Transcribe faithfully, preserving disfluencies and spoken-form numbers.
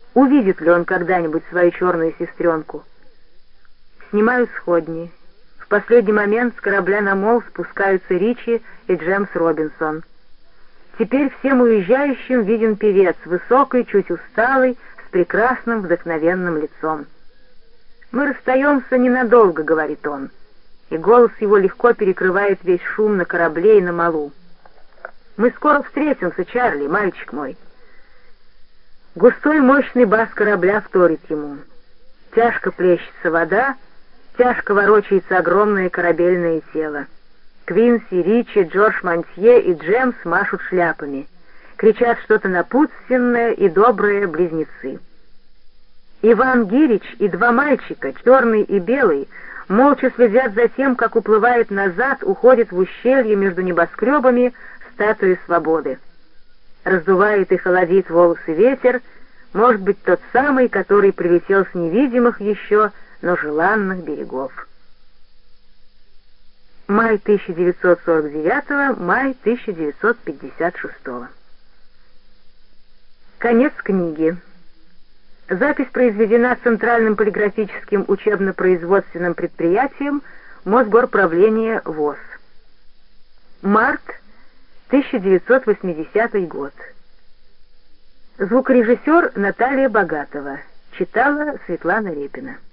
Увидит ли он когда-нибудь свою черную сестренку? Снимаю сходни. В последний момент с корабля на мол спускаются Ричи и Джемс Робинсон. Теперь всем уезжающим виден певец, высокий, чуть усталый, с прекрасным вдохновенным лицом. «Мы расстаемся ненадолго», — говорит он, и голос его легко перекрывает весь шум на корабле и на малу. «Мы скоро встретимся, Чарли, мальчик мой». Густой мощный бас корабля вторит ему. Тяжко плещется вода, тяжко ворочается огромное корабельное тело. Квинси, Ричи, Джордж Монтье и Джемс машут шляпами, кричат что-то напутственное и доброе близнецы. Иван Гирич и два мальчика, черный и белый, молча следят за тем, как уплывает назад, уходит в ущелье между небоскребами статуи свободы. Раздувает и холодит волосы ветер, может быть, тот самый, который прилетел с невидимых еще, но желанных берегов. Май тысяча девятьсот сорок девятого, май тысяча девятьсот пятьдесят шестого. Конец книги. Запись произведена Центральным полиграфическим учебно-производственным предприятием Мосгорправления ВОС. Март тысяча девятьсот восьмидесятый год. Звукорежиссер Наталья Богатова. Читала Светлана Репина.